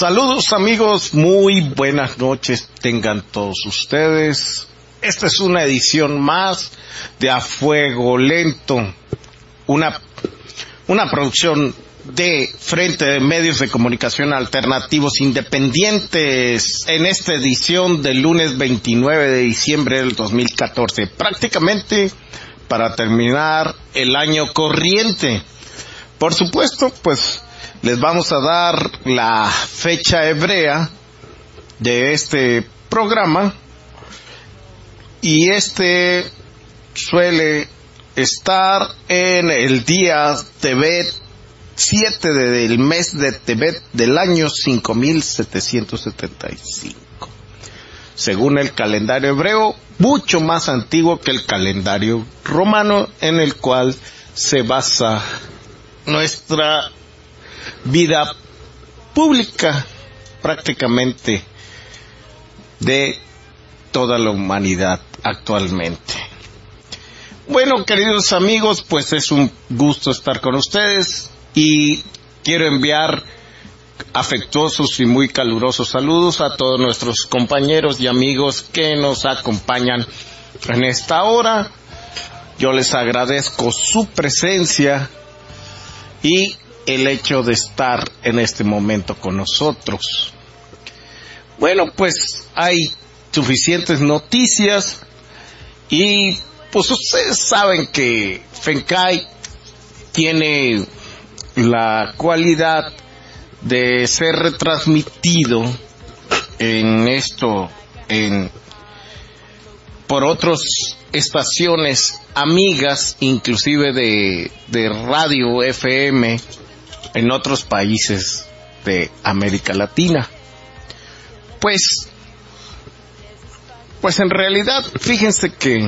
Saludos amigos, muy buenas noches tengan todos ustedes. Esta es una edición más de A Fuego Lento, una producción de Frente de Medios de Comunicación Alternativos Independientes en esta edición del lunes 29 de diciembre del 2014, prácticamente para terminar el año corriente. Por supuesto, pues les vamos a dar la fecha hebrea de este programa y suele estar en el día Tebet 7 del mes de Tebet del año 5775, según el calendario hebreo, mucho más antiguo que el calendario romano en el cual se basa nuestra vida pública prácticamente de toda la humanidad actualmente. Bueno, queridos amigos, pues es un gusto estar con ustedes y quiero enviar afectuosos y muy calurosos saludos a todos nuestros compañeros y amigos que nos acompañan en esta hora. Yo les agradezco su presencia y el hecho de estar en este momento con nosotros. Bueno, pues hay suficientes noticias y pues ustedes saben que FENCAI tiene la cualidad de ser retransmitido por otras estaciones amigas, inclusive de radio FM en otros países de América Latina. Pues en realidad, fíjense que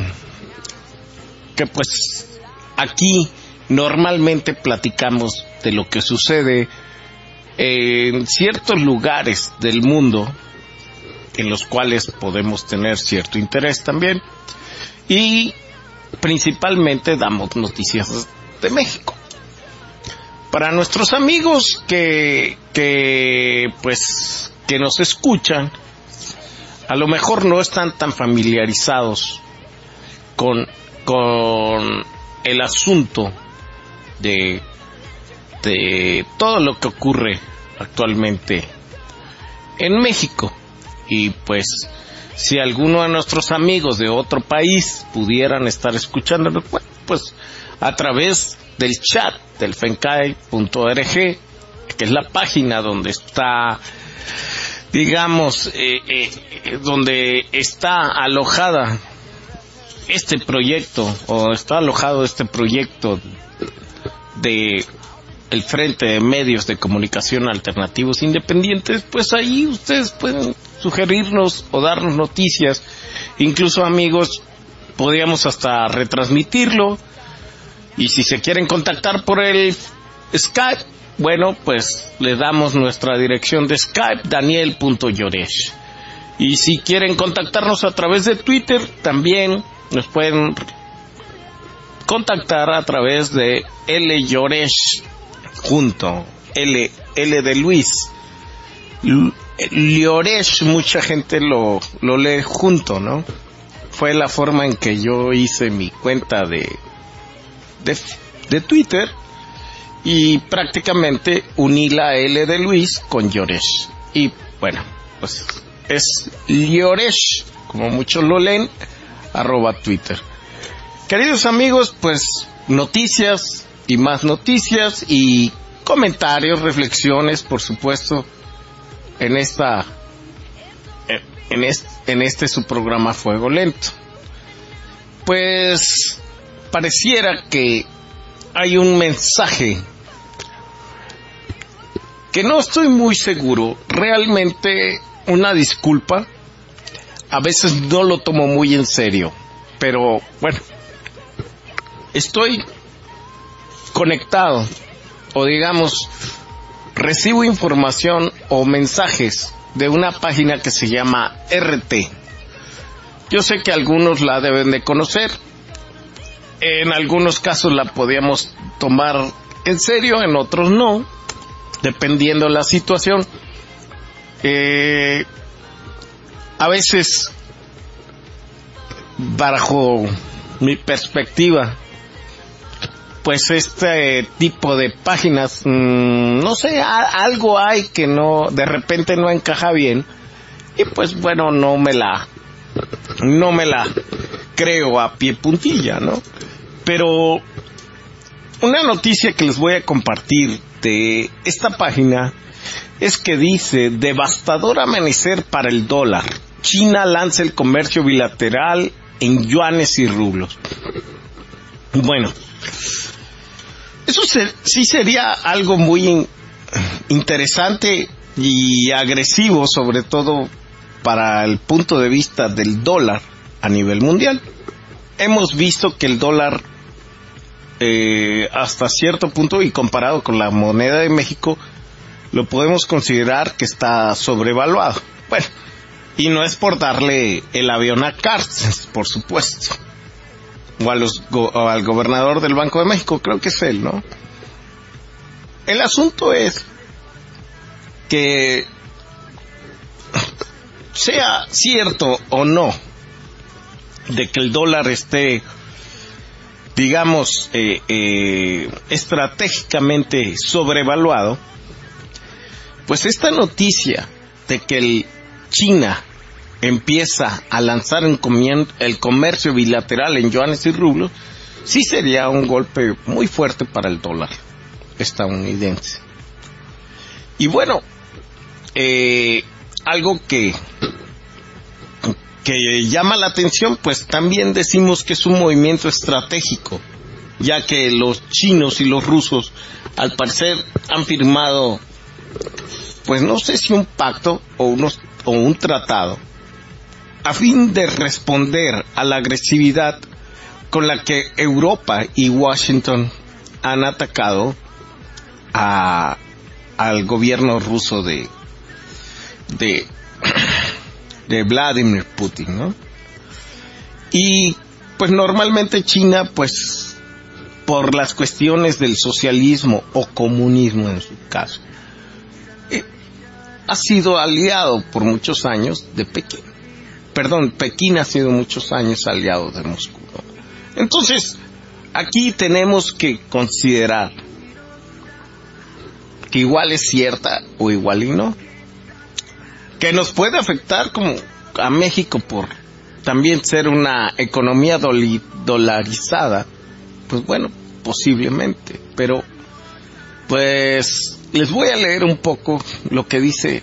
pues aquí normalmente platicamos de lo que sucede en ciertos lugares del mundo en los cuales podemos tener cierto interés también, y principalmente damos noticias de México. Para nuestros amigos que nos escuchan, a lo mejor no están tan familiarizados con el asunto de todo lo que ocurre actualmente en México, y pues si alguno de nuestros amigos de otro país pudieran estar escuchándonos, bueno, pues a través del chat del fencai.org, que es la página donde está, digamos, donde está alojada este proyecto, o está alojado este proyecto de el Frente de Medios de Comunicación Alternativos Independientes, pues ahí ustedes pueden sugerirnos o darnos noticias. Incluso, amigos, podríamos hasta retransmitirlo. Y si se quieren contactar por el Skype, bueno, pues le damos nuestra dirección de Skype, daniel.lloresh. Y si quieren contactarnos a través de Twitter, también nos pueden contactar a través de lloresh junto, L de Luis. Lloresh, mucha gente lo lee junto, ¿no? Fue la forma en que yo hice mi cuenta de Twitter, y prácticamente uní la L de Luis con Lloresh, y bueno, pues es Lloresh, como muchos lo leen, @Twitter. Queridos amigos, pues noticias y más noticias y comentarios, reflexiones, por supuesto, en este su programa Fuego Lento. Pues pareciera que hay un mensaje que no estoy muy seguro. Realmente, una disculpa, a veces no lo tomo muy en serio, pero bueno, estoy conectado, o digamos, recibo información o mensajes de una página que se llama RT. Yo sé que algunos la deben de conocer. En algunos casos la podíamos tomar en serio, en otros no, dependiendo la situación. A veces, bajo mi perspectiva, pues este tipo de páginas, no sé, algo hay que no, de repente no encaja bien, y pues bueno, no me la creo a pie puntilla, ¿no? Pero una noticia que les voy a compartir de esta página es que dice: devastador amanecer para el dólar. China lanza el comercio bilateral en yuanes y rublos. Bueno, eso sí sería algo muy interesante y agresivo, sobre todo para el punto de vista del dólar a nivel mundial. Hemos visto que el dólar, hasta cierto punto, y comparado con la moneda de México, lo podemos considerar que está sobrevaluado. Bueno, y no es por darle el avión a Cárceles, por supuesto, o al gobernador del Banco de México, creo que es él, ¿no? El asunto es que, sea cierto o no de que el dólar esté, digamos, estratégicamente sobrevaluado, pues esta noticia de que China empieza a lanzar el comercio bilateral en yuanes y rublos, sí sería un golpe muy fuerte para el dólar estadounidense. Y bueno, algo que llama la atención, pues también decimos que es un movimiento estratégico, ya que los chinos y los rusos, al parecer, han firmado, pues no sé si un pacto o un tratado, a fin de responder a la agresividad con la que Europa y Washington han atacado al gobierno ruso de Vladimir Putin, ¿no? Y pues normalmente China, pues por las cuestiones del socialismo o comunismo en su caso, ha sido aliado por muchos años de Pekín. Pekín ha sido muchos años aliado de Moscú, ¿no? Entonces, aquí tenemos que considerar que igual es cierta o igual y no, que nos puede afectar como a México por también ser una economía dolarizada, pues bueno, posiblemente, pero pues les voy a leer un poco lo que dice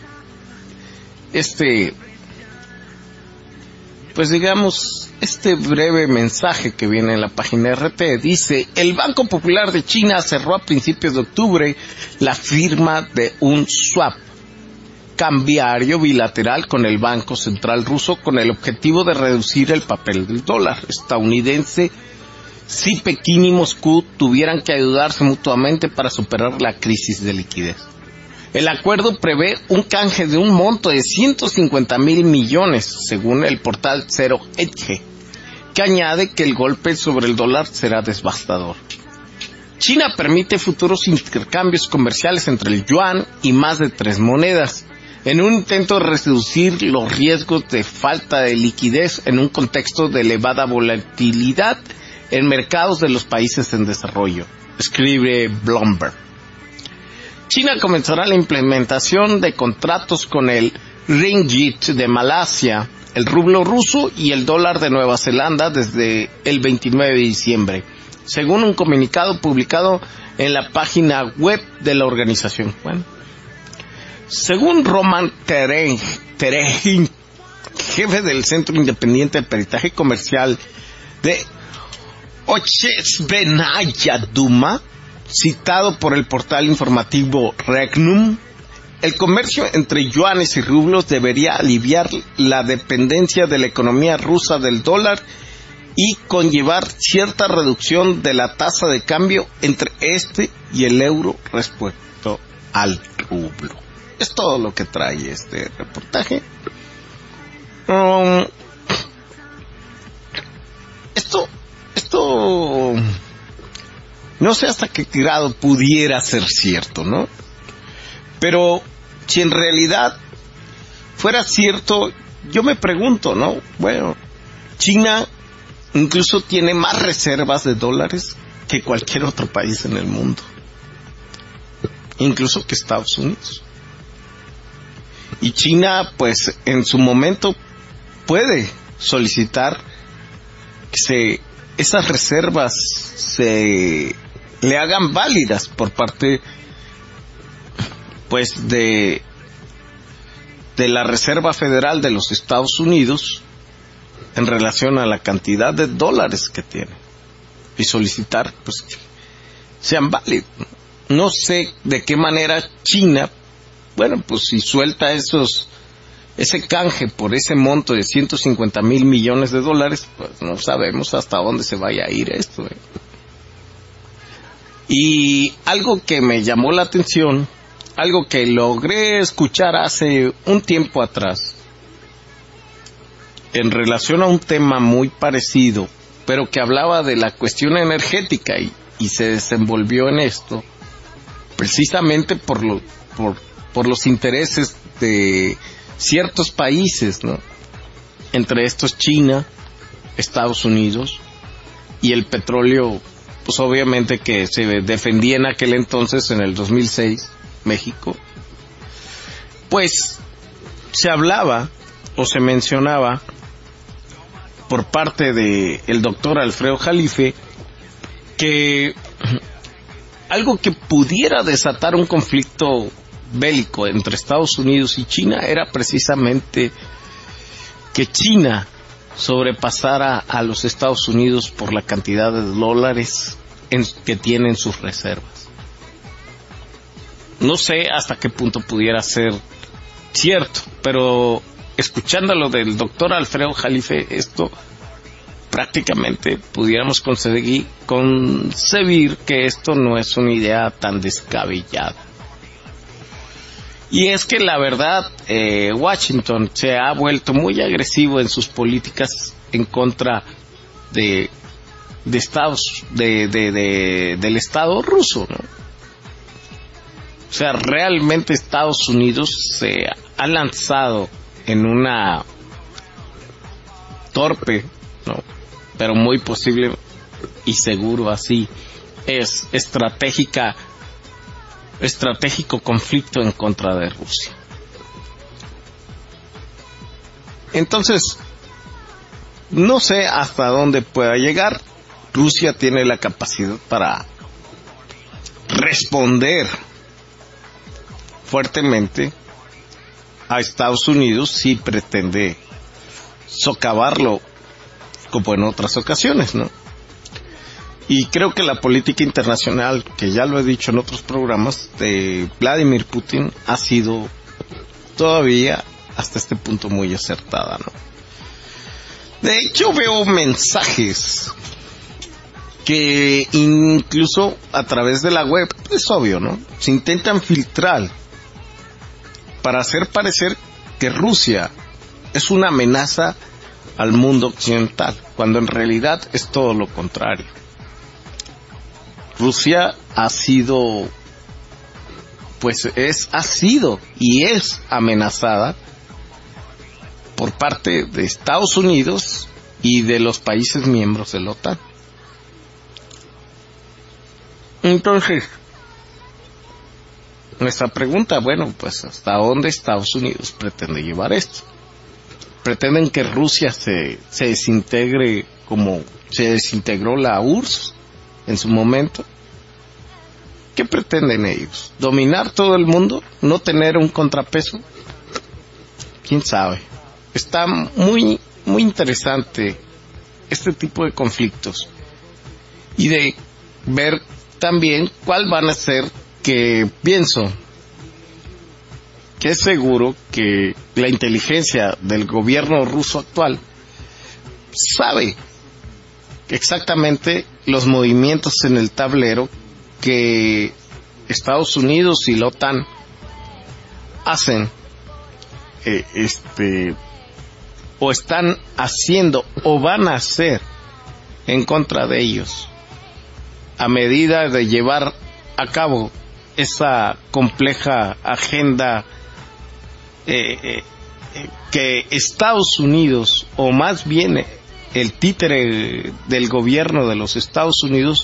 pues digamos, este breve mensaje que viene en la página RT. Dice: el Banco Popular de China cerró a principios de octubre la firma de un swap cambiario bilateral con el Banco Central ruso con el objetivo de reducir el papel del dólar estadounidense si Pekín y Moscú tuvieran que ayudarse mutuamente para superar la crisis de liquidez. El acuerdo prevé un canje de un monto de 150,000 millones, según el portal Zero Hedge, que añade que el golpe sobre el dólar será devastador. China permite futuros intercambios comerciales entre el yuan y más de 3 monedas, en un intento de reducir los riesgos de falta de liquidez en un contexto de elevada volatilidad en mercados de los países en desarrollo, escribe Bloomberg. China comenzará la implementación de contratos con el ringgit de Malasia, el rublo ruso y el dólar de Nueva Zelanda desde el 29 de diciembre, según un comunicado publicado en la página web de la organización. Bueno, según Roman Terejin, jefe del Centro Independiente de Peritaje Comercial de Ochesbenaya Duma, citado por el portal informativo Regnum, el comercio entre yuanes y rublos debería aliviar la dependencia de la economía rusa del dólar y conllevar cierta reducción de la tasa de cambio entre este y el euro respecto al rublo. Es todo lo que trae este reportaje. Esto no sé hasta qué grado pudiera ser cierto, ¿no? Pero si en realidad fuera cierto, yo me pregunto, ¿no? Bueno, China incluso tiene más reservas de dólares que cualquier otro país en el mundo, incluso que Estados Unidos. Y China, pues, en su momento puede solicitar que esas reservas se le hagan válidas por parte, pues, de la Reserva Federal de los Estados Unidos en relación a la cantidad de dólares que tiene, y solicitar, pues, que sean válidos. No sé de qué manera China, bueno, pues si suelta ese canje por ese monto de 150,000 millones de dólares, pues no sabemos hasta dónde se vaya a ir esto. Y algo que me llamó la atención, algo que logré escuchar hace un tiempo atrás, en relación a un tema muy parecido, pero que hablaba de la cuestión energética y se desenvolvió en esto, precisamente por los intereses de ciertos países, ¿no? Entre estos China, Estados Unidos y el petróleo, pues obviamente que se defendía en aquel entonces, en el 2006, México. Pues se hablaba o se mencionaba por parte de el doctor Alfredo Jalife que algo que pudiera desatar un conflicto bélico entre Estados Unidos y China era precisamente que China sobrepasara a los Estados Unidos por la cantidad de dólares que tienen sus reservas. No sé hasta qué punto pudiera ser cierto, pero escuchándolo del doctor Alfredo Jalife, esto prácticamente pudiéramos concebir que esto no es una idea tan descabellada. Y es que la verdad, Washington se ha vuelto muy agresivo en sus políticas en contra del Estado ruso, ¿no? O sea, realmente Estados Unidos se ha lanzado en una torpe, ¿no?, pero muy posible y seguro así, es estratégico conflicto en contra de Rusia. Entonces, no sé hasta dónde pueda llegar. Rusia tiene la capacidad para responder fuertemente a Estados Unidos si pretende socavarlo como en otras ocasiones, ¿no? Y creo que la política internacional, que ya lo he dicho en otros programas, de Vladimir Putin ha sido todavía hasta este punto muy acertada, ¿no? De hecho, veo mensajes que incluso a través de la web, es obvio, ¿no?, se intentan filtrar para hacer parecer que Rusia es una amenaza al mundo occidental, cuando en realidad es todo lo contrario. Rusia ha sido y es amenazada por parte de Estados Unidos y de los países miembros de la OTAN. Entonces, nuestra pregunta, bueno, pues ¿hasta dónde Estados Unidos pretende llevar esto? ¿Pretenden que Rusia se desintegre como se desintegró la URSS en su momento? ¿Qué pretenden ellos? ¿Dominar todo el mundo? ¿No tener un contrapeso? ¿Quién sabe? Está muy, muy interesante este tipo de conflictos y de ver también cuál van a ser, que pienso que es seguro que la inteligencia del gobierno ruso actual sabe exactamente los movimientos en el tablero que Estados Unidos y la OTAN hacen, o están haciendo o van a hacer en contra de ellos, a medida de llevar a cabo esa compleja agenda que Estados Unidos, o más bien el títere del gobierno de los Estados Unidos,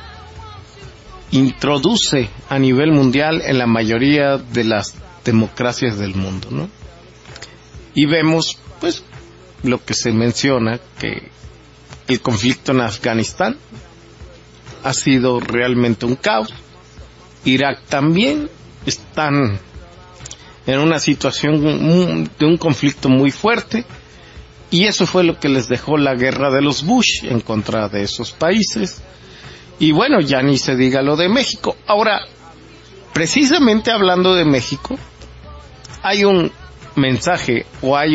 introduce a nivel mundial en la mayoría de las democracias del mundo, ¿no? Y vemos, pues, lo que se menciona, que el conflicto en Afganistán ha sido realmente un caos. Irak también están en una situación de un conflicto muy fuerte, y eso fue lo que les dejó la guerra de los Bush en contra de esos países. Y bueno, ya ni se diga lo de México. Ahora, precisamente hablando de México, hay un mensaje, o hay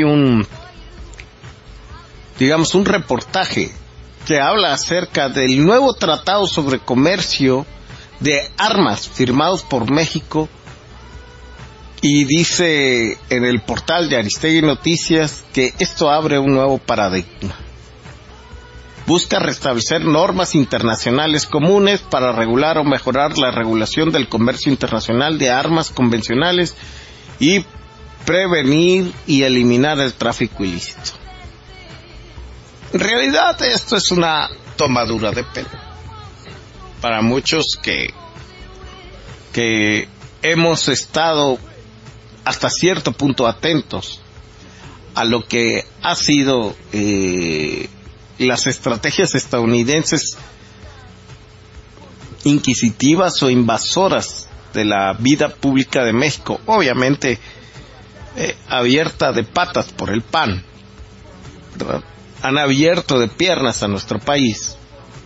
digamos, un reportaje que habla acerca del nuevo tratado sobre comercio de armas firmados por México, y dice en el portal de Aristegui Noticias que esto abre un nuevo paradigma. Busca restablecer normas internacionales comunes para regular o mejorar la regulación del comercio internacional de armas convencionales y prevenir y eliminar el tráfico ilícito. En realidad esto es una tomadura de pelo para muchos que hemos estado hasta cierto punto atentos a lo que ha sido las estrategias estadounidenses inquisitivas o invasoras de la vida pública de México, obviamente abierta de patas por el PAN, ¿verdad? Han abierto de piernas a nuestro país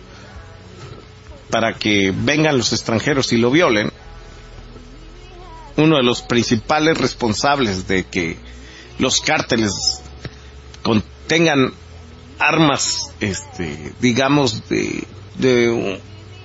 para que vengan los extranjeros y lo violen. Uno de los principales responsables de que los cárteles contengan armas, digamos, de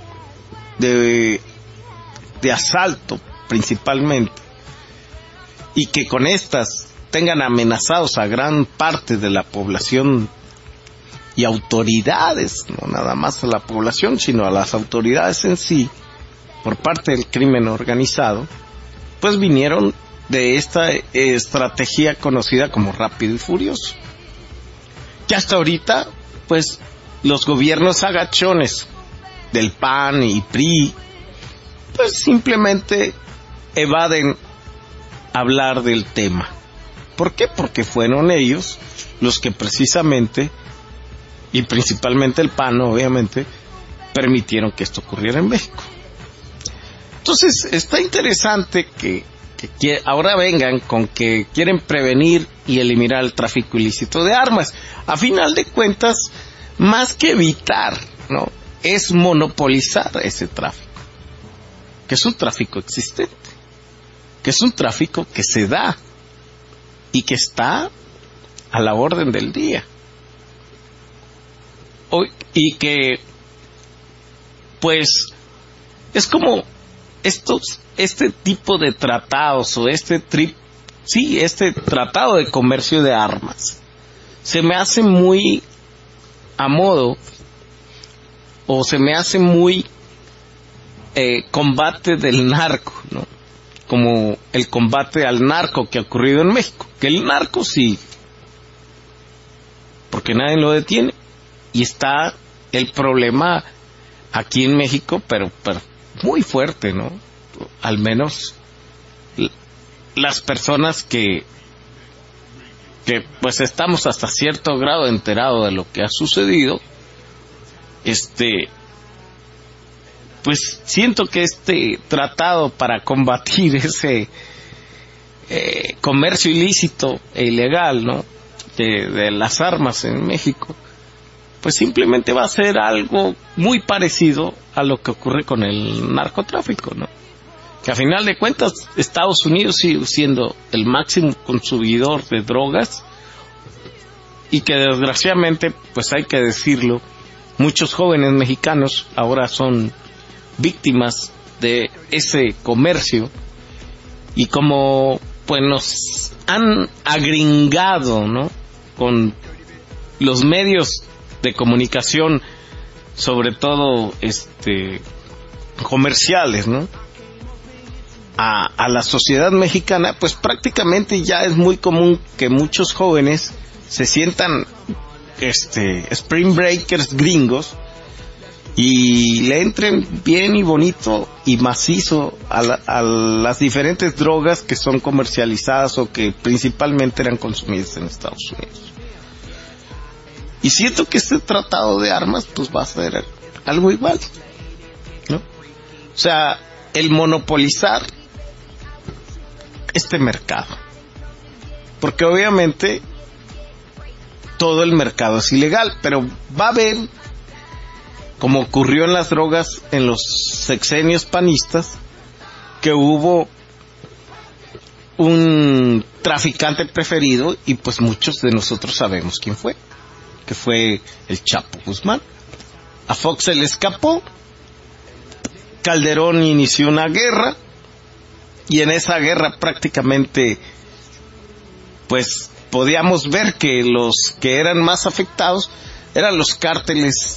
asalto principalmente, y que con estas tengan amenazados a gran parte de la población y autoridades, no nada más a la población, sino a las autoridades en sí, por parte del crimen organizado, pues vinieron de esta estrategia conocida como Rápido y Furioso. Que hasta ahorita, pues, los gobiernos agachones del PAN y PRI, pues simplemente evaden hablar del tema. ¿Por qué? Porque fueron ellos los que precisamente, y principalmente el PAN, obviamente, permitieron que esto ocurriera en México. Entonces, está interesante que ahora vengan con que quieren prevenir y eliminar el tráfico ilícito de armas. A final de cuentas, más que evitar, ¿no?, es monopolizar ese tráfico, que es un tráfico existente, que es un tráfico que se da y que está a la orden del día. Y que, pues, es como este tipo de tratados, o este tratado de comercio de armas, se me hace muy a modo, o se me hace muy combate del narco, ¿no? Como el combate al narco que ha ocurrido en México, que el narco sí, porque nadie lo detiene, y está el problema aquí en México, pero muy fuerte, ¿no? Al menos las personas que pues estamos hasta cierto grado enterados de lo que ha sucedido, pues siento que este tratado para combatir ese comercio ilícito e ilegal, ¿no?, de las armas en México, pues simplemente va a ser algo muy parecido a lo que ocurre con el narcotráfico, ¿no? Que a final de cuentas Estados Unidos sigue siendo el máximo consumidor de drogas, y que desgraciadamente, pues hay que decirlo, muchos jóvenes mexicanos ahora son víctimas de ese comercio, y como pues nos han agringado, ¿no?, con los medios de comunicación, sobre todo comerciales, ¿no?, a la sociedad mexicana, pues prácticamente ya es muy común que muchos jóvenes se sientan spring breakers gringos y le entren bien y bonito y macizo a las diferentes drogas que son comercializadas o que principalmente eran consumidas en Estados Unidos. Y siento que este tratado de armas pues va a ser algo igual, ¿no? O sea, el monopolizar este mercado, porque obviamente todo el mercado es ilegal, pero va a haber, como ocurrió en las drogas en los sexenios panistas, que hubo un traficante preferido y pues muchos de nosotros sabemos quién fue, que fue el Chapo Guzmán. A Fox se le escapó, Calderón inició una guerra y en esa guerra prácticamente pues podíamos ver que los que eran más afectados eran los cárteles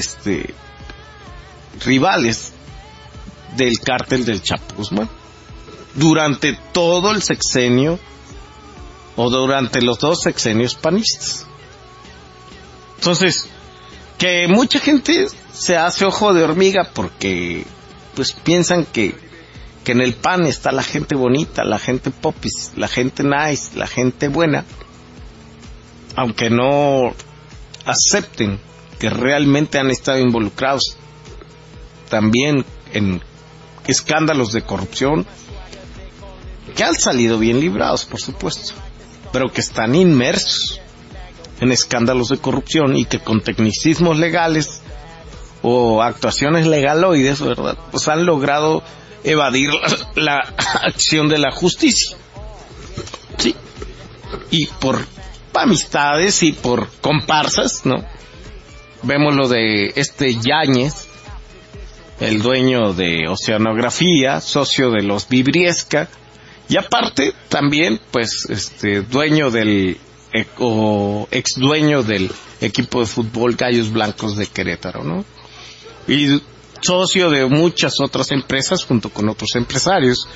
rivales del cártel del Chapo Guzmán durante todo el sexenio o durante los 2 sexenios panistas. Entonces, que mucha gente se hace ojo de hormiga porque pues piensan que en el PAN está la gente bonita, la gente popis, la gente nice, la gente buena, aunque no acepten que realmente han estado involucrados también en escándalos de corrupción, que han salido bien librados, por supuesto, pero que están inmersos en escándalos de corrupción y que con tecnicismos legales o actuaciones legaloides, ¿verdad?, pues han logrado evadir la acción de la justicia, sí, y por amistades y por comparsas, ¿no? Vemos lo de Yáñez, el dueño de Oceanografía, socio de los Vibriesca, y aparte también pues dueño del o ex dueño del equipo de fútbol Gallos Blancos de Querétaro, ¿no? Y socio de muchas otras empresas junto con otros empresarios.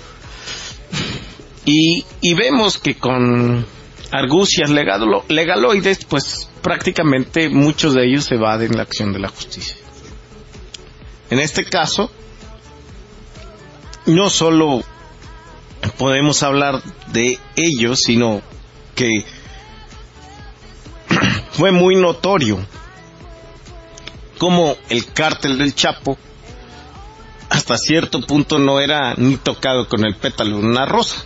Y vemos que con argucias legaloides, pues prácticamente muchos de ellos evaden la acción de la justicia. En este caso, no solo podemos hablar de ellos, sino que fue muy notorio como el cártel del Chapo hasta cierto punto no era ni tocado con el pétalo de una rosa.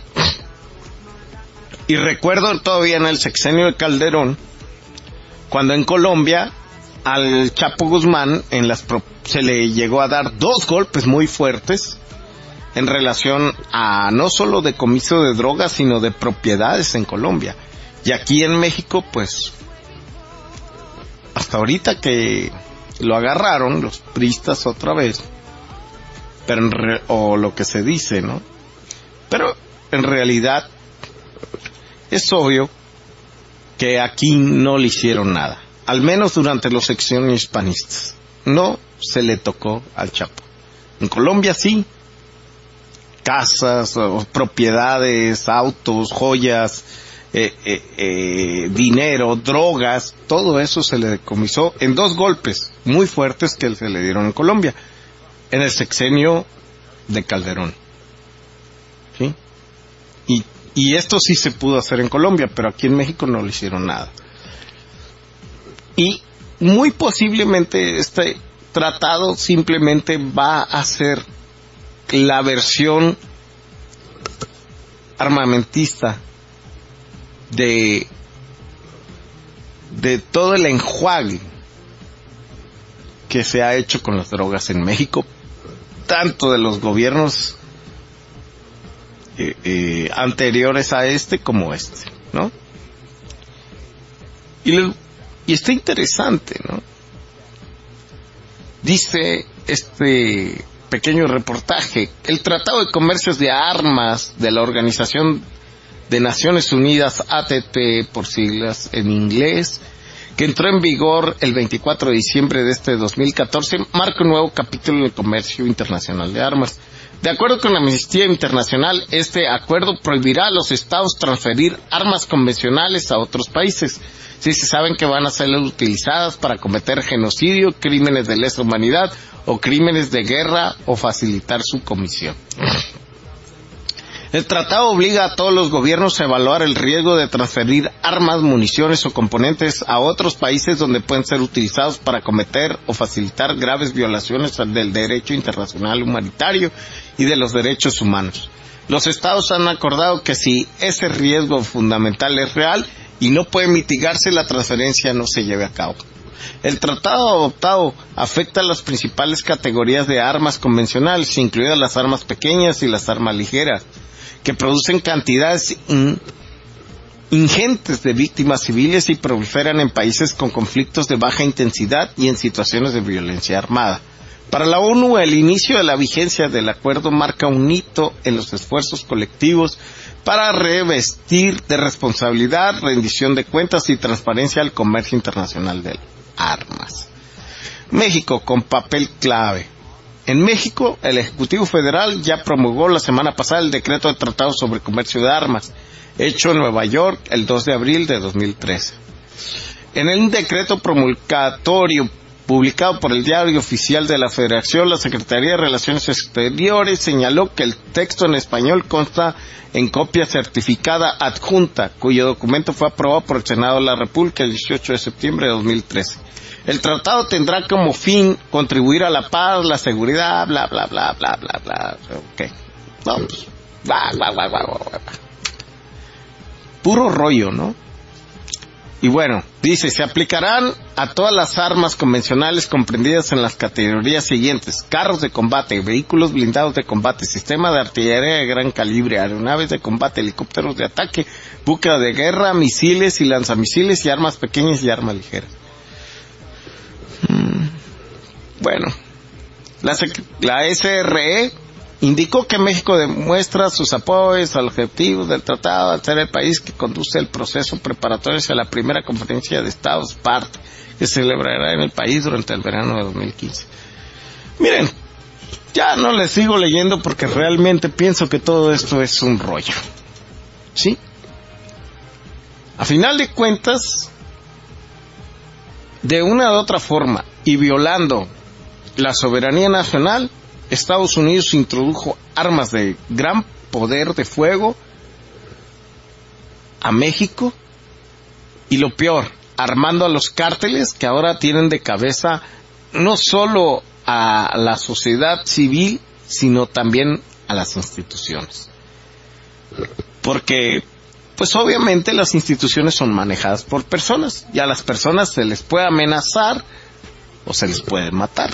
Y recuerdo todavía en el sexenio de Calderón, cuando en Colombia al Chapo Guzmán se le llegó a dar 2 golpes muy fuertes en relación a no solo decomiso de drogas, sino de propiedades en Colombia. Y aquí en México, pues, hasta ahorita que lo agarraron los priistas otra vez, pero o lo que se dice, ¿no? Pero en realidad es obvio que aquí no le hicieron nada, al menos durante los sexenios panistas. No se le tocó al Chapo. En Colombia sí, casas, propiedades, autos, joyas, dinero, drogas, todo eso se le decomisó en 2 golpes muy fuertes que se le dieron en Colombia, en el sexenio de Calderón, ¿sí? Y esto sí se pudo hacer en Colombia, pero aquí en México no le hicieron nada. Y muy posiblemente este tratado simplemente va a ser la versión armamentista de todo el enjuague que se ha hecho con las drogas en México, tanto de los gobiernos anteriores a como ¿no? Y está interesante, ¿no? Dice este pequeño reportaje: el Tratado de Comercios de Armas de la Organización de Naciones Unidas, ATT por siglas en inglés, que entró en vigor el 24 de diciembre de 2014, marca un nuevo capítulo en el comercio internacional de armas. De acuerdo con Amnistía Internacional, este acuerdo prohibirá a los estados transferir armas convencionales a otros países si se saben que van a ser utilizadas para cometer genocidio, crímenes de lesa humanidad o crímenes de guerra o facilitar su comisión. El tratado obliga a todos los gobiernos a evaluar el riesgo de transferir armas, municiones o componentes a otros países donde pueden ser utilizados para cometer o facilitar graves violaciones del derecho internacional humanitario y de los derechos humanos. Los estados han acordado que si ese riesgo fundamental es real y no puede mitigarse, la transferencia no se lleve a cabo. El tratado adoptado afecta a las principales categorías de armas convencionales, incluidas las armas pequeñas y las armas ligeras, que producen cantidades ingentes de víctimas civiles y proliferan en países con conflictos de baja intensidad y en situaciones de violencia armada. Para la ONU, el inicio de la vigencia del acuerdo marca un hito en los esfuerzos colectivos para revestir de responsabilidad, rendición de cuentas y transparencia al comercio internacional de armas. México con papel clave. En México, el Ejecutivo Federal ya promulgó la semana pasada el decreto de tratado sobre comercio de armas, hecho en Nueva York el 2 de abril de 2013. En el decreto promulgatorio publicado por el Diario Oficial de la Federación, la Secretaría de Relaciones Exteriores señaló que el texto en español consta en copia certificada adjunta, cuyo documento fue aprobado por el Senado de la República el 18 de septiembre de 2013. El tratado tendrá como fin contribuir a la paz, la seguridad, bla, bla, bla, bla, bla, bla. Ok. No, pues, bla, bla, bla, bla, bla, bla. Puro rollo, ¿no? Y bueno, dice, se aplicarán a todas las armas convencionales comprendidas en las categorías siguientes: carros de combate, vehículos blindados de combate, sistema de artillería de gran calibre, aeronaves de combate, helicópteros de ataque, buques de guerra, misiles y lanzamisiles y armas pequeñas y armas ligeras. Bueno, la SRE indicó que México demuestra sus apoyos al objetivo del tratado al ser el país que conduce el proceso preparatorio hacia la primera conferencia de Estados parte que se celebrará en el país durante el verano de 2015. Miren, ya no les sigo leyendo porque realmente pienso que todo esto es un rollo. ¿Sí? A final de cuentas, de una u otra forma y violando la soberanía nacional, Estados Unidos introdujo armas de gran poder de fuego a México y lo peor, armando a los cárteles que ahora tienen de cabeza no solo a la sociedad civil, sino también a las instituciones. Porque, pues obviamente las instituciones son manejadas por personas y a las personas se les puede amenazar o se les puede matar.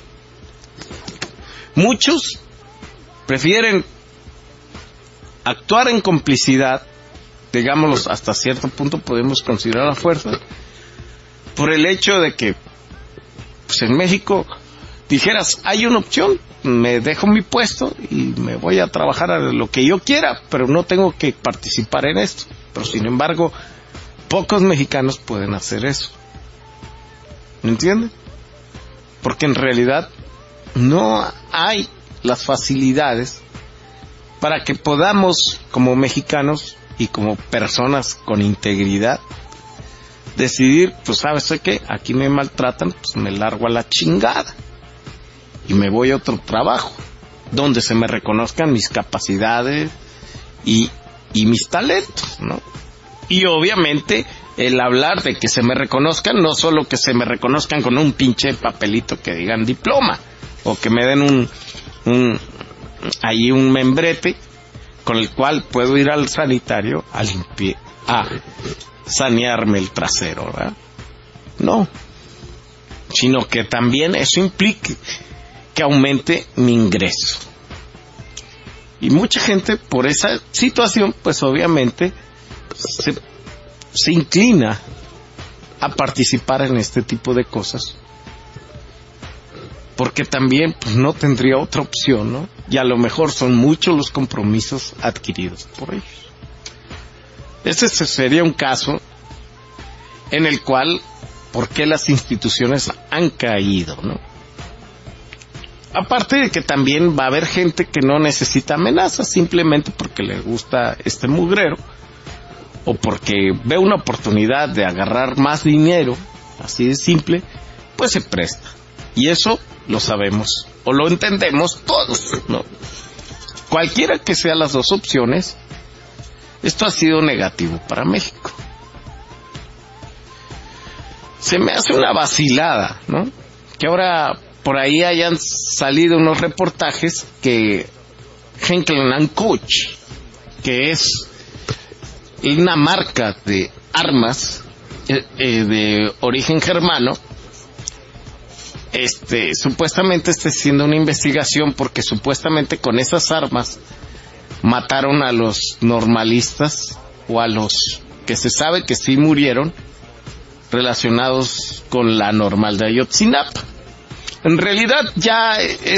Muchos prefieren actuar en complicidad, digámoslo, hasta cierto punto podemos considerar la fuerza, por el hecho de que, pues en México, dijeras, hay una opción, me dejo mi puesto y me voy a trabajar a lo que yo quiera, pero no tengo que participar en esto. Pero sin embargo, pocos mexicanos pueden hacer eso. ¿Me entienden? Porque en realidad no hay las facilidades para que podamos, como mexicanos y como personas con integridad, decidir, pues sabes qué, aquí me maltratan, pues me largo a la chingada y me voy a otro trabajo donde se me reconozcan mis capacidades y mis talentos, ¿no? Y obviamente el hablar de que se me reconozcan, no solo que se me reconozcan con un pinche papelito que digan diploma, o que me den un membrete con el cual puedo ir al sanitario a sanearme el trasero, ¿verdad? No, sino que también eso implique que aumente mi ingreso. Y mucha gente por esa situación, pues obviamente se inclina a participar en este tipo de cosas, porque también pues no tendría otra opción, ¿no? Y a lo mejor son muchos los compromisos adquiridos por ellos. Este sería un caso en el cual, ¿por qué las instituciones han caído, no? Aparte de que también va a haber gente que no necesita amenazas, simplemente porque le gusta este mugrero, o porque ve una oportunidad de agarrar más dinero, así de simple, pues se presta. Y eso lo sabemos, o lo entendemos todos, ¿no? Cualquiera que sean las dos opciones, esto ha sido negativo para México. Se me hace una vacilada, ¿no? Que ahora por ahí hayan salido unos reportajes que Henkel & Koch, que es una marca de armas de origen germano, supuestamente está haciendo una investigación porque supuestamente con esas armas mataron a los normalistas o a los que se sabe que sí murieron relacionados con la normal de Ayotzinapa. En realidad ya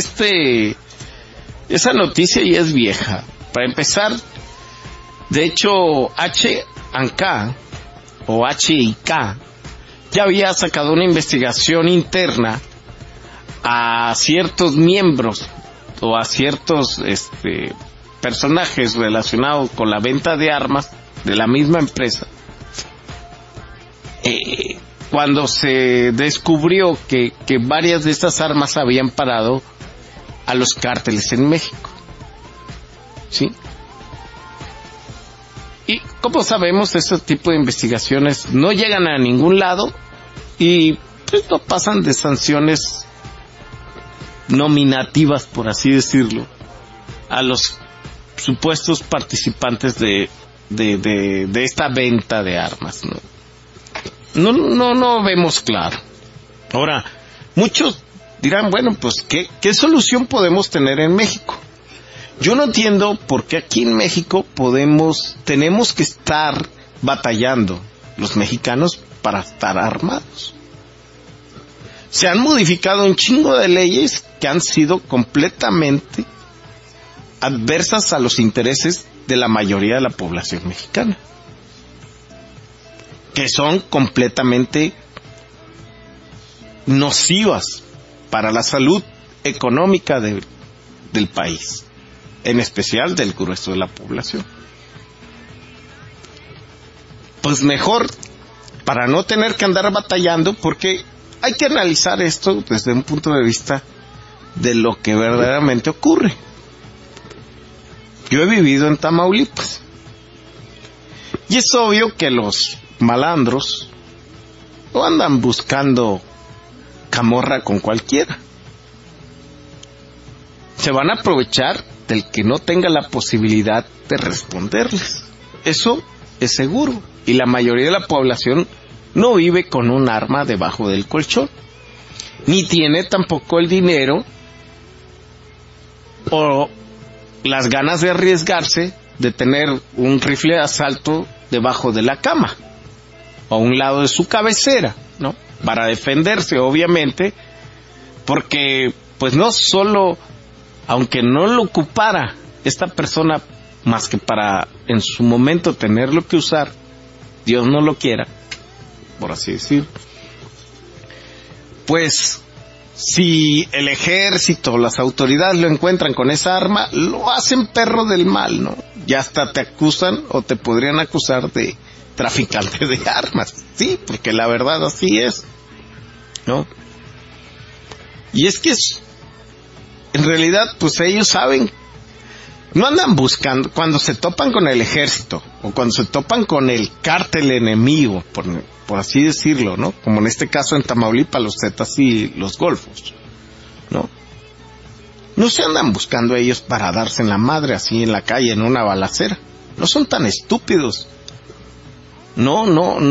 esa noticia ya es vieja. Para empezar, de hecho H&K o H&K ya había sacado una investigación interna a ciertos miembros o a ciertos personajes relacionados con la venta de armas de la misma empresa, cuando se descubrió que varias de estas armas habían parado a los cárteles en México, ¿sí? Y como sabemos, ese tipo de investigaciones no llegan a ningún lado y pues no pasan de sanciones nominativas, por así decirlo, a los supuestos participantes de esta venta de armas, ¿no? No vemos claro. Ahora, muchos dirán, bueno, pues, ¿qué solución podemos tener en México? Yo no entiendo por qué aquí en México tenemos que estar batallando los mexicanos para estar armados. Se han modificado un chingo de leyes que han sido completamente adversas a los intereses de la mayoría de la población mexicana, que son completamente nocivas para la salud económica del país, en especial del grueso de la población. Pues mejor, para no tener que andar batallando, porque hay que analizar esto desde un punto de vista de lo que verdaderamente ocurre. Yo he vivido en Tamaulipas y es obvio que los malandros no andan buscando camorra con cualquiera. Se van a aprovechar del que no tenga la posibilidad de responderles. Eso es seguro. Y la mayoría de la población no vive con un arma debajo del colchón, ni tiene tampoco el dinero o las ganas de arriesgarse de tener un rifle de asalto debajo de la cama o a un lado de su cabecera, ¿no? Para defenderse, obviamente, porque pues no solo, aunque no lo ocupara esta persona más que para en su momento tenerlo que usar, Dios no lo quiera, por así decir, pues si el ejército, las autoridades lo encuentran con esa arma, lo hacen perro del mal, ¿no? Ya hasta te acusan o te podrían acusar de traficante de armas, sí, porque la verdad así es, ¿no? Y es que en realidad, pues ellos saben, no andan buscando, cuando se topan con el ejército o cuando se topan con el cártel enemigo, por así decirlo, ¿no? Como en este caso en Tamaulipas, los Zetas y los Golfos, ¿no? No se andan buscando ellos para darse en la madre así en la calle, en una balacera. No son tan estúpidos. No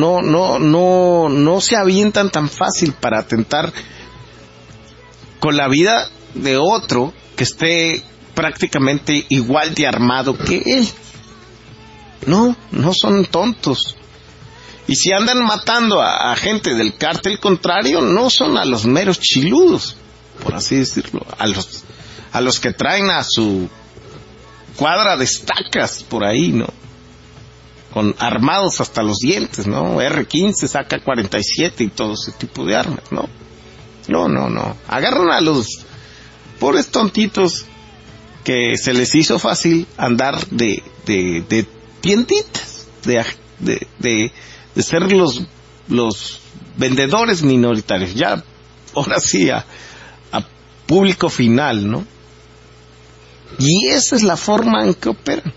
se avientan tan fácil para atentar con la vida de otro que esté prácticamente igual de armado que él. No son tontos. Y si andan matando a gente del cártel contrario, no son a los meros chiludos, por así decirlo, a los que traen a su cuadra de estacas por ahí, ¿no? Con armados hasta los dientes, ¿no? R-15, AK-47 y todo ese tipo de armas, ¿no? No. Agarran a los pobres tontitos que se les hizo fácil andar de tienditas, de ser los vendedores minoritarios, ya ahora sí a público final, ¿no? Y esa es la forma en que operan.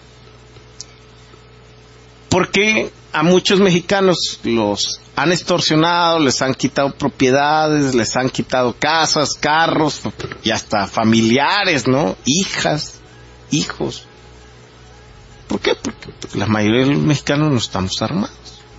Porque a muchos mexicanos los han extorsionado, les han quitado propiedades, les han quitado casas, carros y hasta familiares, ¿no? Hijas, hijos. ¿Por qué? Porque la mayoría de los mexicanos no estamos armados.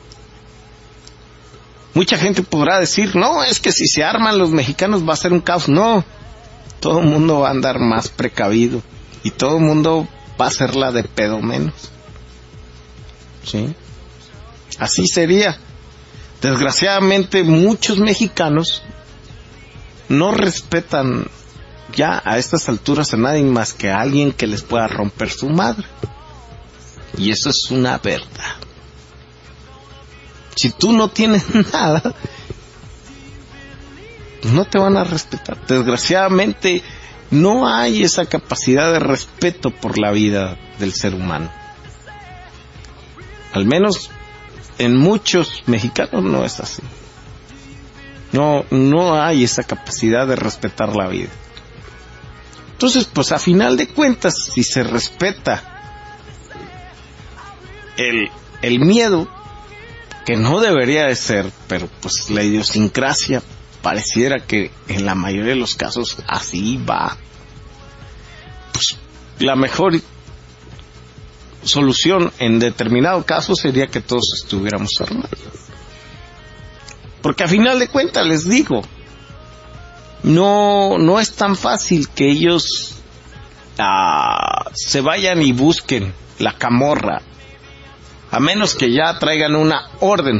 Mucha gente podrá decir, no, es que si se arman los mexicanos va a ser un caos. No, todo el mundo va a andar más precavido y todo el mundo va a hacerla de pedo menos. ¿Sí? Así sería. Desgraciadamente muchos mexicanos no respetan ya a estas alturas a nadie más que a alguien que les pueda romper su madre. Y eso es una verdad. Si tú no tienes nada, no te van a respetar. Desgraciadamente no hay esa capacidad de respeto por la vida del ser humano. Al menos en muchos mexicanos no es así. No hay esa capacidad de respetar la vida. Entonces, pues a final de cuentas, si se respeta el miedo, que no debería de ser, pero pues la idiosincrasia pareciera que en la mayoría de los casos así va, pues la mejor solución en determinado caso sería que todos estuviéramos armados. Porque a final de cuentas les digo, no es tan fácil que ellos se vayan y busquen la camorra, a menos que ya traigan una orden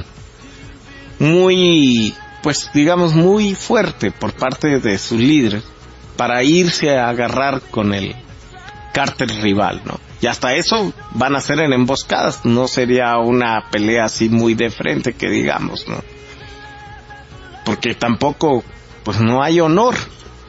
muy, pues digamos, muy fuerte por parte de sus líderes para irse a agarrar con el cártel rival, ¿no? Y hasta eso van a ser en emboscadas, no sería una pelea así muy de frente que digamos, ¿no? Porque tampoco, pues no hay honor.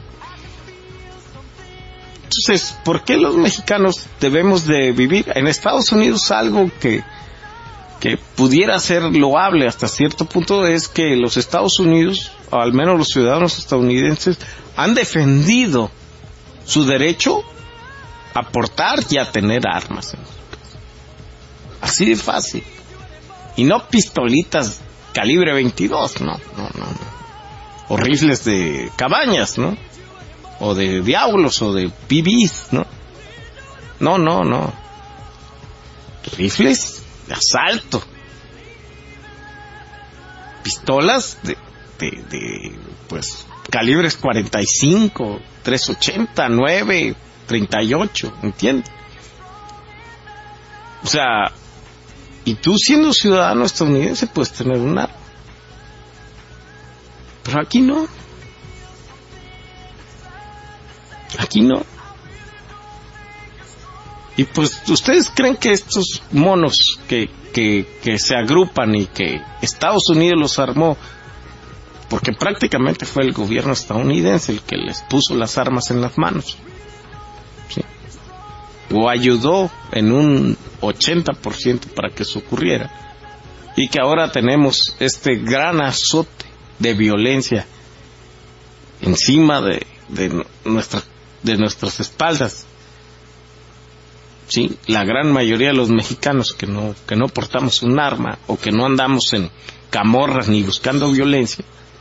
Entonces, ¿por qué los mexicanos debemos de vivir en Estados Unidos? Algo que pudiera ser loable hasta cierto punto es que los Estados Unidos, o al menos los ciudadanos estadounidenses, han defendido su derecho a portar y a tener armas. Así de fácil. Y no pistolitas calibre 22, no. O rifles de cabañas, ¿no? O de diablos, o de BBs, ¿no? No. Rifles de asalto. Pistolas de pues, calibres 45, 380, 9, 38, ¿entiendes? O sea, y tú siendo ciudadano estadounidense puedes tener un arma. Pero aquí no. Aquí no. Y pues, ¿ustedes creen que estos monos que se agrupan y que Estados Unidos los armó, porque prácticamente fue el gobierno estadounidense el que les puso las armas en las manos, ¿sí? O ayudó en un 80% para que eso ocurriera, y que ahora tenemos este gran azote de violencia encima de nuestras espaldas? Sí, la gran mayoría de los mexicanos que no portamos un arma o que no andamos en camorras ni buscando violencia,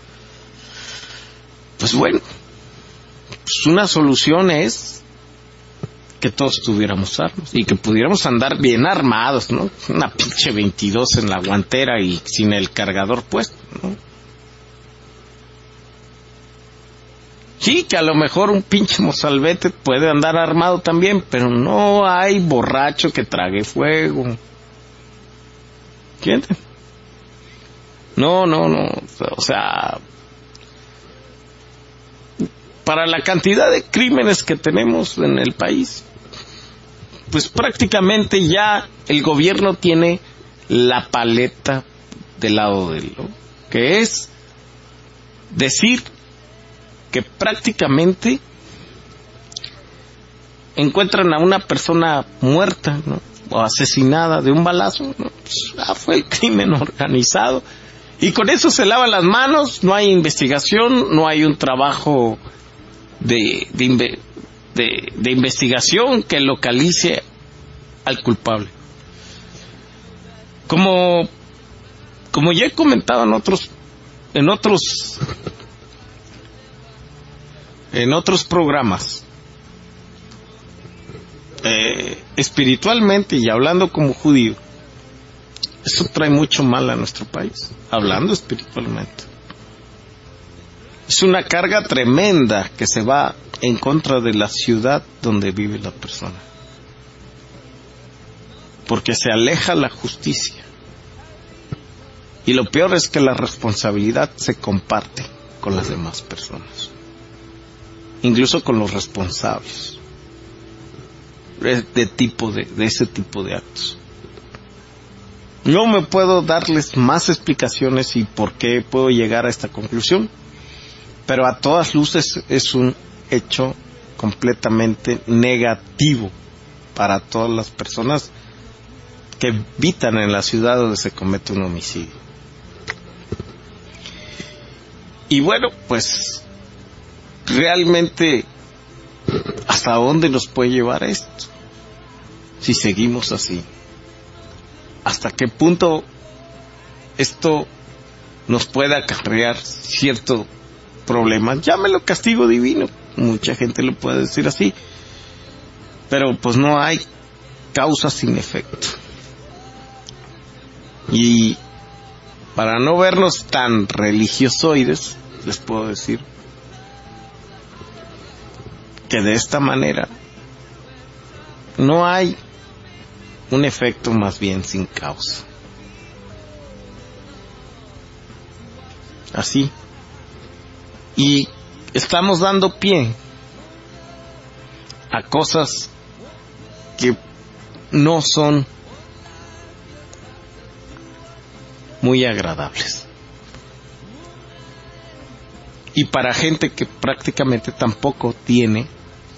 pues bueno, pues una solución es que todos tuviéramos armas y que pudiéramos andar bien armados, ¿no? Una pinche 22 en la guantera y sin el cargador puesto, ¿no? Sí, que a lo mejor un pinche mozalbete puede andar armado también, pero no hay borracho que trague fuego. ¿Entienden? No. O sea, para la cantidad de crímenes que tenemos en el país, pues prácticamente ya el gobierno tiene la paleta del lado de él, ¿no? Que es decir que prácticamente encuentran a una persona muerta, ¿no? O asesinada de un balazo, ¿no? Pues, fue el crimen organizado. Y con eso se lavan las manos, no hay investigación, no hay un trabajo de investigación que localice al culpable. Como ya he comentado en otros programas, espiritualmente y hablando como judío, eso trae mucho mal a nuestro país, hablando espiritualmente. Es una carga tremenda que se va en contra de la ciudad donde vive la persona, porque se aleja la justicia. Y lo peor es que la responsabilidad se comparte con las demás personas, incluso con los responsables de ese tipo de actos. No me puedo darles más explicaciones y por qué puedo llegar a esta conclusión, pero a todas luces es un hecho completamente negativo para todas las personas que habitan en la ciudad donde se comete un homicidio. Y bueno, pues realmente, ¿hasta dónde nos puede llevar esto? Si seguimos así, ¿hasta qué punto esto nos puede acarrear cierto problema? Llámelo castigo divino, mucha gente lo puede decir así, pero pues no hay causa sin efecto. Y para no vernos tan religiosoides, les puedo decir que de esta manera no hay un efecto, más bien sin causa. Así. Y estamos dando pie a cosas que no son muy agradables. Y para gente que prácticamente tampoco tiene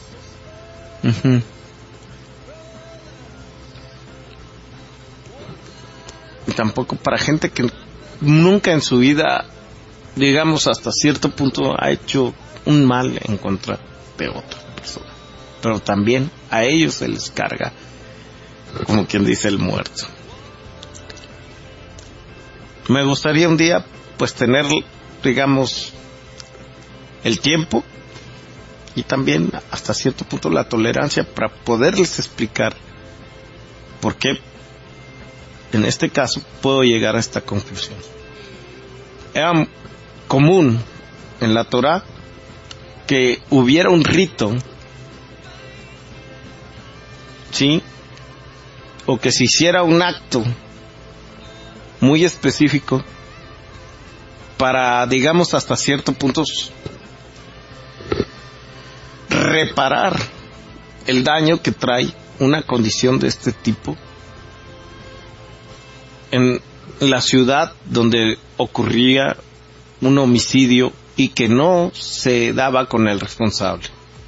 y tampoco para gente que nunca en su vida, digamos, hasta cierto punto ha hecho un mal en contra de otra persona, pero también a ellos se les carga, como quien dice, el muerto. Me gustaría un día pues tener, digamos, el tiempo y también hasta cierto punto la tolerancia para poderles explicar por qué en este caso puedo llegar a esta conclusión. Era común en la Torá que hubiera un rito, ¿sí? O que se hiciera un acto muy específico para, digamos, hasta cierto punto reparar el daño que trae una condición de este tipo en la ciudad donde ocurría un homicidio y que no se daba con el responsable.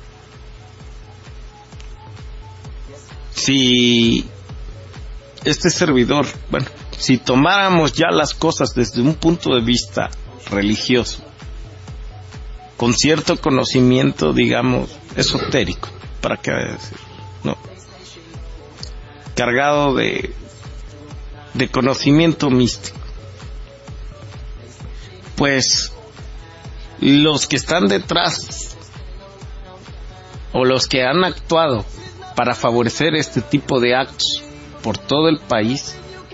Si este servidor, bueno, si tomáramos ya las cosas desde un punto de vista religioso, con cierto conocimiento, digamos, esotérico, ¿para qué decir? No, cargado de conocimiento místico, pues los que están detrás o los que han actuado para favorecer este tipo de actos por todo el país,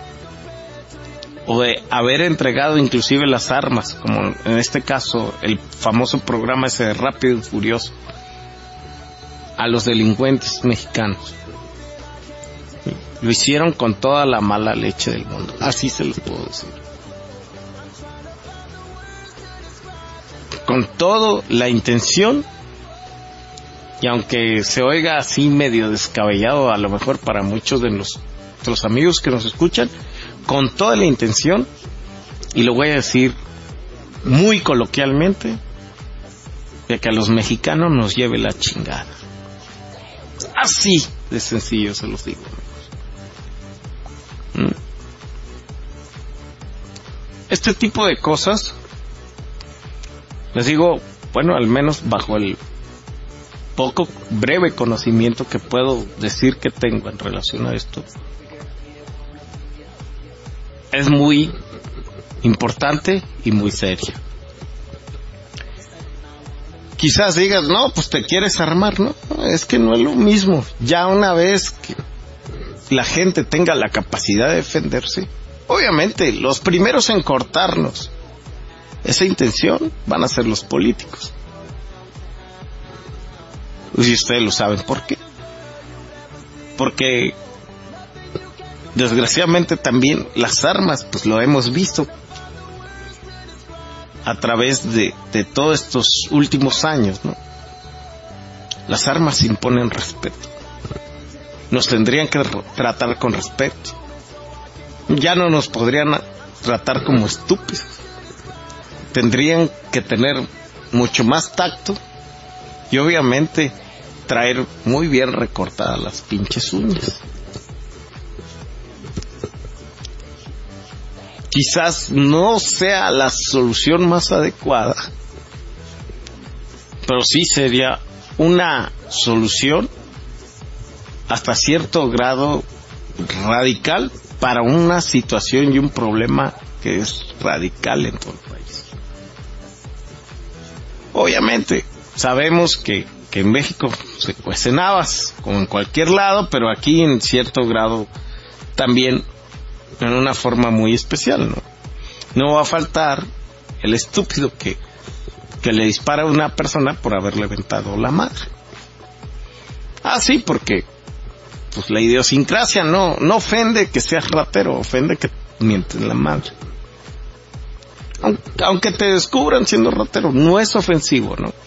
o de haber entregado inclusive las armas, como en este caso el famoso programa ese de Rápido y Furioso, a los delincuentes mexicanos, lo hicieron con toda la mala leche del mundo, así se los puedo decir, con toda la intención. Y aunque se oiga así medio descabellado a lo mejor para muchos de nuestros amigos que nos escuchan, con toda la intención, y lo voy a decir muy coloquialmente, de que a los mexicanos nos lleve la chingada. Así de sencillo se los digo. Este tipo de cosas, les digo, bueno, al menos bajo el poco breve conocimiento que puedo decir que tengo en relación a esto, es muy importante y muy seria. Quizás digas, no, pues te quieres armar, ¿no? Es que no es lo mismo. Ya una vez que la gente tenga la capacidad de defenderse, obviamente los primeros en cortarnos esa intención van a ser los políticos. Y ustedes lo saben por qué. Porque desgraciadamente también las armas, pues lo hemos visto a través de todos estos últimos años, ¿no? Las armas imponen respeto. Nos tendrían que tratar con respeto. Ya no nos podrían tratar como estúpidos. Tendrían que tener mucho más tacto y obviamente traer muy bien recortadas las pinches uñas. Quizás no sea la solución más adecuada, pero sí sería una solución hasta cierto grado radical para una situación y un problema que es radical en todo el país. Obviamente sabemos que en México se cuecen habas como en cualquier lado, pero aquí en cierto grado también en una forma muy especial, ¿no? No va a faltar el estúpido que le dispara a una persona por haberle aventado la madre. Ah, sí, porque pues la idiosincrasia no ofende que seas ratero, ofende que mientes la madre. Aunque te descubran siendo ratero, no es ofensivo, ¿no?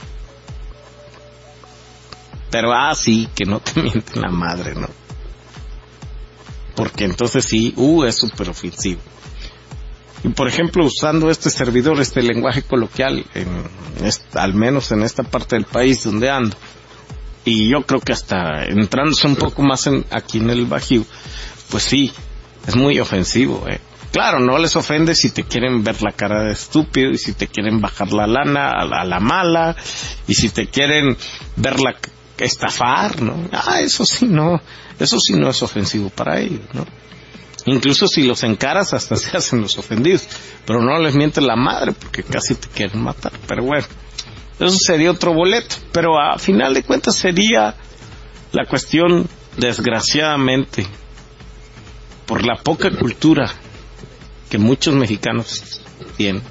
Pero sí, que no te mienten la madre, ¿no? Porque entonces sí, es súper ofensivo. Y por ejemplo, usando este servidor, este lenguaje coloquial, al menos en esta parte del país donde ando, y yo creo que hasta entrándose un poco más aquí en el Bajío, pues sí, es muy ofensivo, Claro, no les ofende si te quieren ver la cara de estúpido, y si te quieren bajar la lana a la mala, y si te quieren verla estafar, ¿no? Eso sí no es ofensivo para ellos, ¿no? Incluso si los encaras hasta se hacen los ofendidos, pero no les mientes la madre porque casi te quieren matar. Pero bueno, eso sería otro boleto, pero a final de cuentas sería la cuestión, desgraciadamente, por la poca cultura que muchos mexicanos tienen,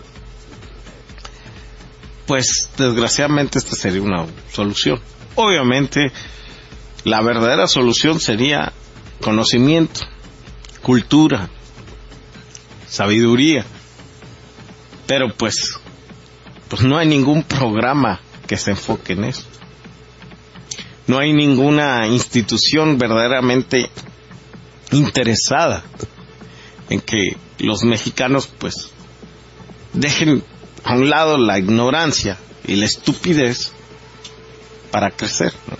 pues desgraciadamente esta sería una solución. Obviamente la verdadera solución sería conocimiento, cultura, sabiduría, pero pues no hay ningún programa que se enfoque en eso. No hay ninguna institución verdaderamente interesada en que los mexicanos pues dejen a un lado la ignorancia y la estupidez para crecer, ¿no?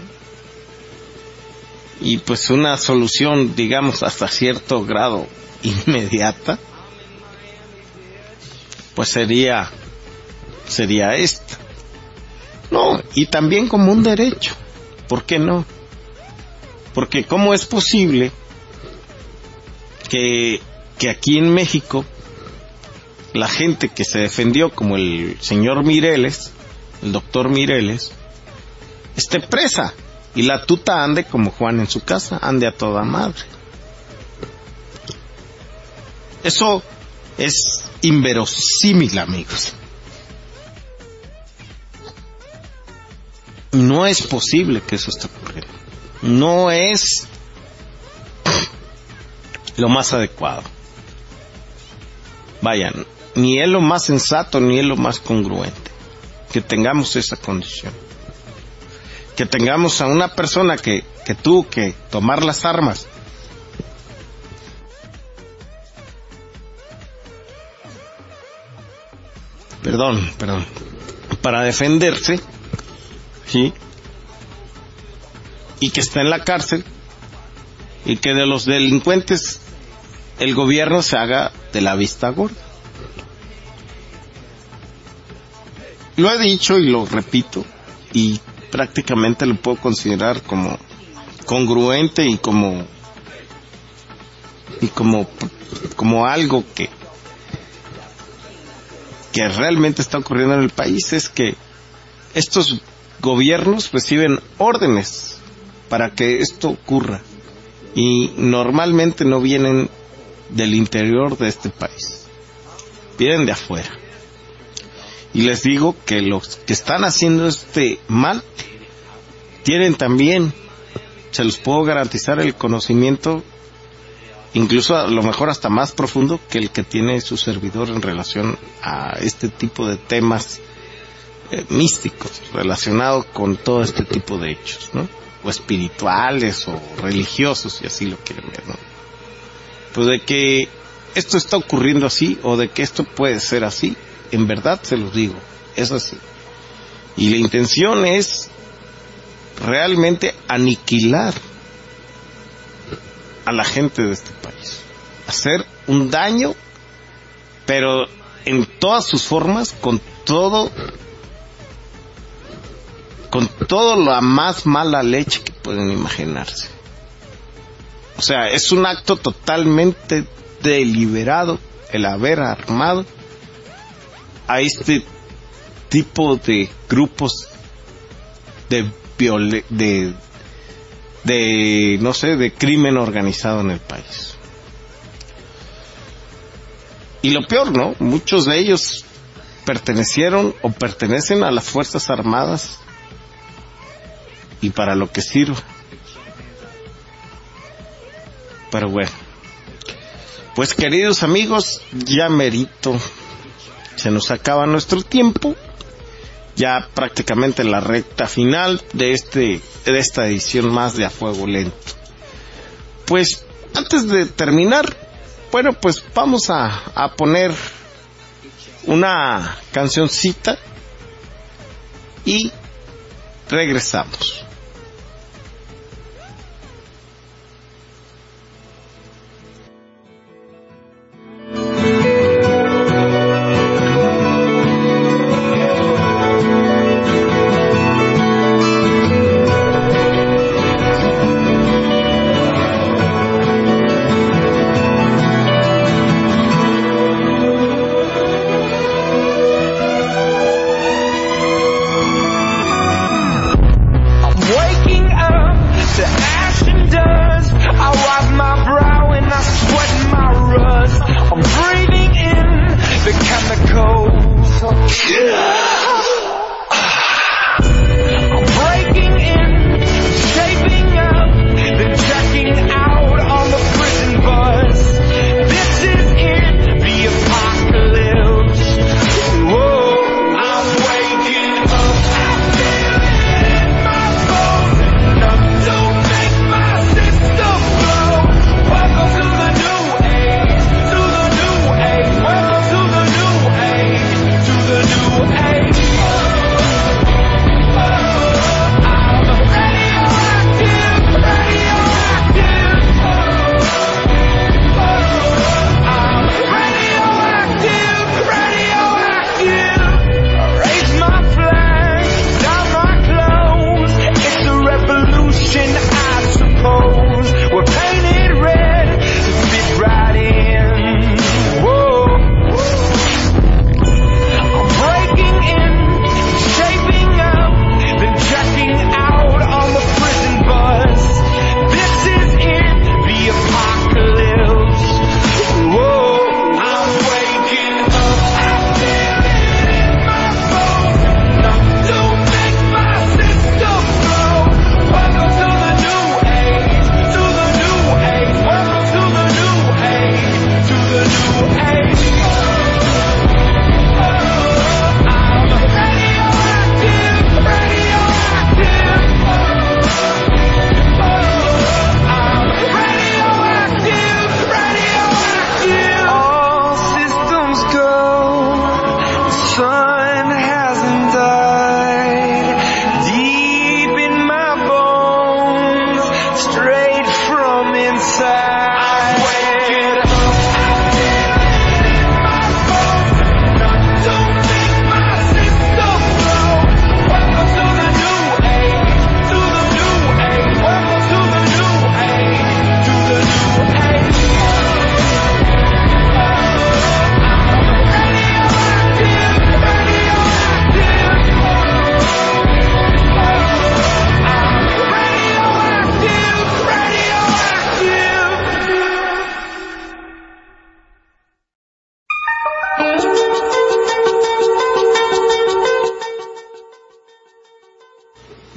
Y pues una solución, digamos, hasta cierto grado inmediata, pues sería esta. No, y también como un derecho. ¿Por qué no? Porque ¿cómo es posible que aquí en México la gente que se defendió, como el señor Mireles, el doctor Mireles, esté presa y la tuta ande como Juan en su casa, ande a toda madre? Eso es inverosímil, amigos. No es posible que eso esté ocurriendo. No es lo más adecuado. Vayan, ni es lo más sensato, ni es lo más congruente que tengamos esa condición. Que tengamos a una persona que tuvo que tomar las armas para defenderse, ¿sí? y que está en la cárcel, y que de los delincuentes el gobierno se haga de la vista gorda. Lo he dicho y lo repito, y prácticamente lo puedo considerar como congruente y como algo que realmente está ocurriendo en el país, es que estos gobiernos reciben órdenes para que esto ocurra y normalmente no vienen del interior de este país, vienen de afuera. Y les digo que los que están haciendo este mal tienen también, se los puedo garantizar, el conocimiento, incluso a lo mejor hasta más profundo que el que tiene su servidor en relación a este tipo de temas místicos, relacionados con todo este tipo de hechos, ¿no? O espirituales o religiosos, si así lo quieren ver, ¿no? Pues de que esto está ocurriendo así, o de que esto puede ser así, en verdad se los digo, es así. Y la intención es realmente aniquilar a la gente de este país, hacer un daño, pero en todas sus formas, con toda la más mala leche que pueden imaginarse. O sea, es un acto totalmente deliberado el haber armado a este tipo de grupos de crimen organizado en el país. Y lo peor, ¿no? Muchos de ellos pertenecieron o pertenecen a las Fuerzas Armadas, y para lo que sirve. Pero bueno, pues queridos amigos, ya merito, se nos acaba nuestro tiempo, ya prácticamente la recta final de esta edición más de A Fuego Lento. Pues antes de terminar, bueno, pues vamos a poner una cancioncita y regresamos.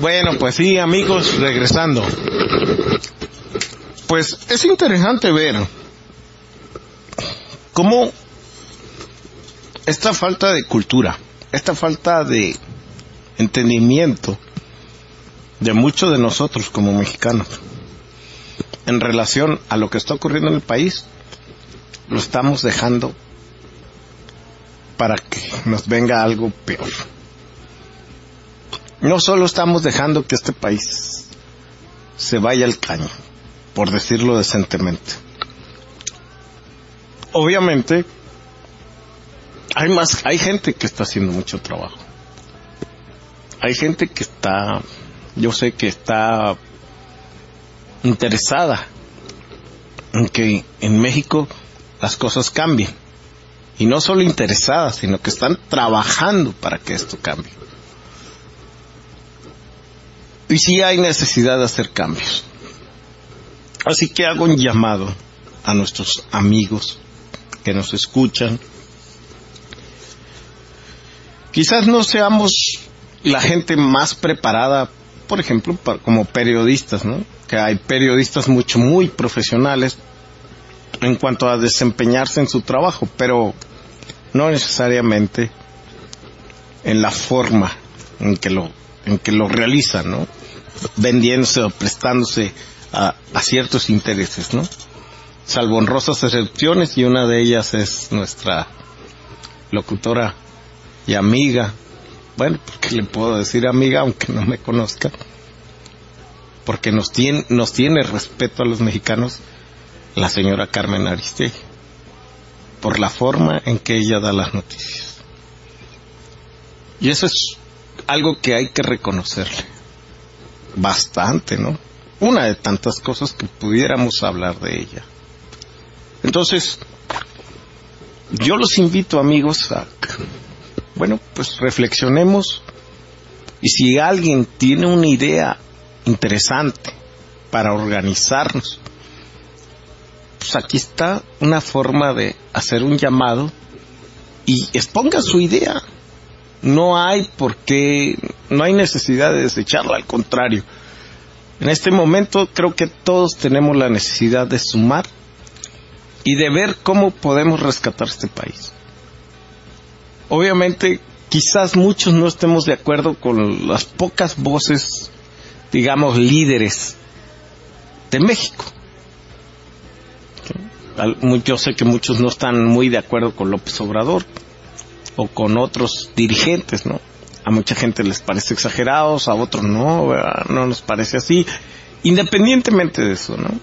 Bueno, pues sí, amigos, regresando. Pues es interesante ver cómo esta falta de cultura, esta falta de entendimiento de muchos de nosotros como mexicanos en relación a lo que está ocurriendo en el país, lo estamos dejando para que nos venga algo peor. No solo estamos dejando que este país se vaya al caño, por decirlo decentemente. Obviamente, hay gente que está haciendo mucho trabajo. Hay gente que yo sé que está interesada en que en México las cosas cambien. Y no solo interesadas, sino que están trabajando para que esto cambie. Y sí hay necesidad de hacer cambios. Así que hago un llamado a nuestros amigos que nos escuchan. Quizás no seamos la gente más preparada, por ejemplo, como periodistas, ¿no? Que hay periodistas muy profesionales en cuanto a desempeñarse en su trabajo, pero no necesariamente en la forma en que lo realizan, ¿no? Vendiéndose o prestándose a ciertos intereses, ¿no? Salvo honrosas excepciones, y una de ellas es nuestra locutora y amiga. Bueno, porque le puedo decir amiga aunque no me conozca, porque nos tiene respeto a los mexicanos, la señora Carmen Aristegui, por la forma en que ella da las noticias. Y eso es algo que hay que reconocerle bastante, ¿no? Una de tantas cosas que pudiéramos hablar de ella. Entonces, yo los invito, amigos, a pues reflexionemos, y si alguien tiene una idea interesante para organizarnos, pues aquí está una forma de hacer un llamado y exponga su idea. No hay necesidad de desecharla, al contrario. En este momento creo que todos tenemos la necesidad de sumar y de ver cómo podemos rescatar este país. Obviamente, quizás muchos no estemos de acuerdo con las pocas voces, digamos, líderes de México. Yo sé que muchos no están muy de acuerdo con López Obrador o con otros dirigentes, ¿no? A mucha gente les parece exagerados, a otros no, ¿verdad? No nos parece así. Independientemente de eso, ¿no?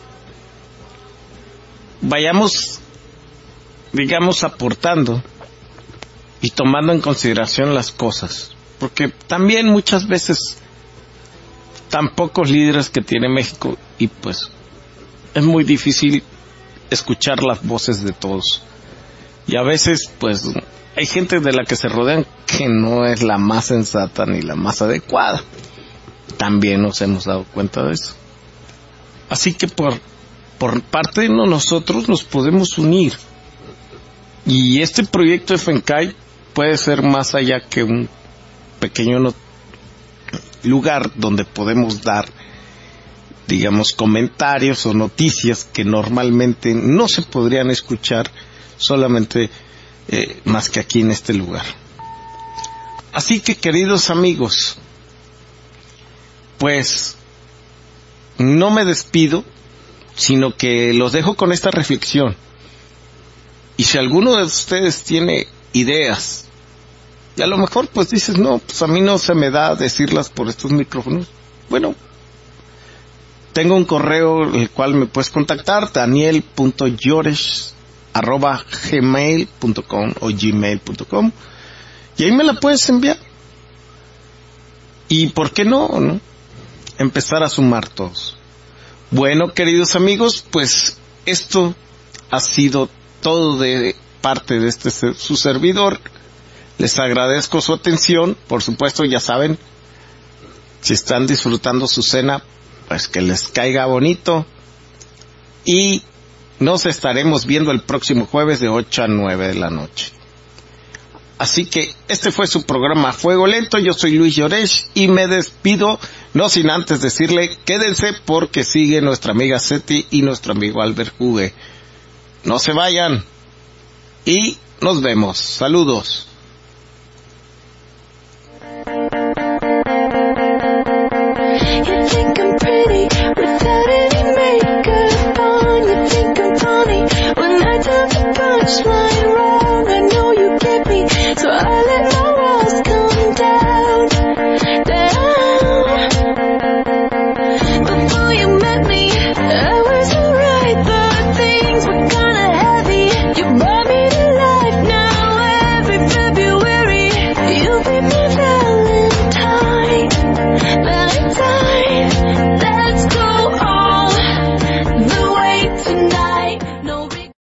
Vayamos, digamos, aportando y tomando en consideración las cosas, porque también muchas veces tan pocos líderes que tiene México, y pues es muy difícil escuchar las voces de todos, y a veces pues hay gente de la que se rodean que no es la más sensata ni la más adecuada. También nos hemos dado cuenta de eso. Así que por parte de nosotros nos podemos unir, y este proyecto de FENCAI puede ser más allá que un pequeño lugar donde podemos dar, digamos, comentarios o noticias que normalmente no se podrían escuchar solamente más que aquí en este lugar. Así que, queridos amigos, pues no me despido, sino que los dejo con esta reflexión. Y si alguno de ustedes tiene ideas, y a lo mejor pues dices, no, pues a mí no se me da decirlas por estos micrófonos, bueno, tengo un correo el cual me puedes contactar, daniel.llores@gmail.com o gmail.com, y ahí me la puedes enviar. Y por qué no empezar a sumar todos. Bueno, queridos amigos, pues esto ha sido todo de parte de su servidor. Les agradezco su atención. Por supuesto, ya saben, si están disfrutando su cena, pues que les caiga bonito, y nos estaremos viendo el próximo jueves de 8 a 9 de la noche. Así que este fue su programa Fuego Lento. Yo soy Luis Llorens y me despido, no sin antes decirle, quédense porque sigue nuestra amiga Seti y nuestro amigo Albert Hugue. No se vayan y nos vemos. Saludos.